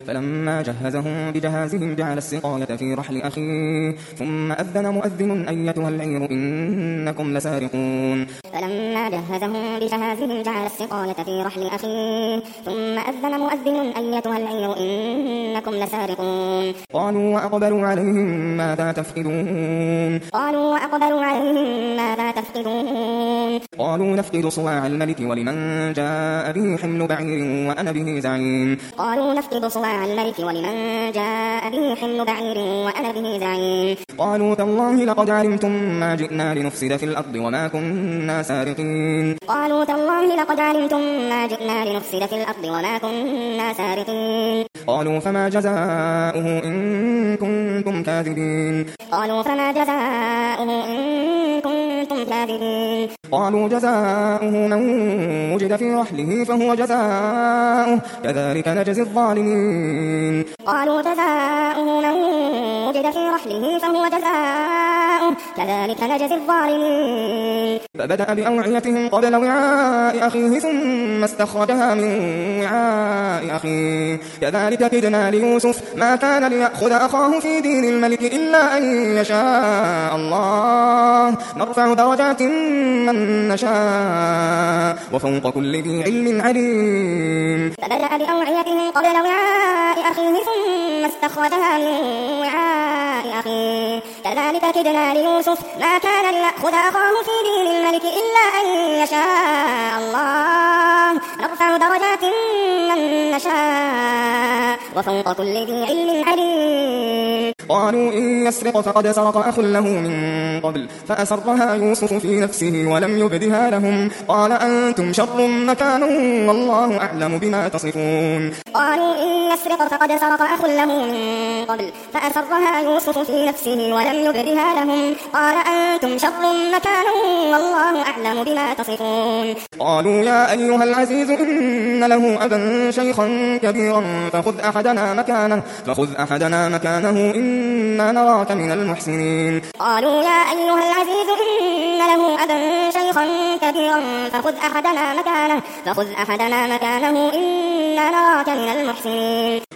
فلما جهزهم بجهازهم جعل السقاية في رحل أخيه ثم أذن مؤذن أيتها العير إنكم لسارقون. فلما جهزهم بجهازهم جعل السقاية في رحل أخيه ثم أذن مؤذن أيتها العير إنكم لسارقون. قالوا وأقبلوا عليهم ماذا تفقدون قالوا نفقد صواع الملك ولمن جاء به حمل بعير وأنا به زعيم. قالوا تالله لقد علمتم ما جئنا لنفسد في الأرض وما كنا سارقين. قالوا فما جزاؤه إن كنتم كاذبين. قالوا جزاؤه من وجد في رحله فهو جزاؤه كذلك نجزي الظالمين. فبدأ بأوعيتهم قبل وعاء أخيه ثم استخرجها من وعاء أخيه كذلك كدنا ليوسف ما كان ليأخذ أخاه في دين الملك إلا أن يشاء الله نرفع درجات من نشاء وفوق كل ذي علم عليم. فبدأ بأوعيتهم قبل وعاء أخيه ثم استخرجها من وعاء أخيه كذلك كدنا ليوسف ما كان ليأخذ أخاه في دين الملك إلا أن يشاء الله نرفع درجات من نشاء وفوق كل ذي علم عليم. قالوا إن يسرق فقد سرق أخ له من قبل فأسرها يوسف في نفسه ولم يبدها لهم قال أنتم شر مكانا والله أعلم بما تصفون. قالوا إن يسرق فقد سرق أخ له من قبل فأسرها يوسف في نفسه ولم يبدها لهم قال أنتم شر مكانا والله أعلم بما تصفون. قالوا يا أيها العزيز إن له أبا شيخا كبيرا فخذ أحدنا مكانه إنا نراك من المحسنين. قالوا يا أيها العزيز إن له أبا شيخا كبيرا فخذ أحدنا مكانه إنا نراك من المحسنين.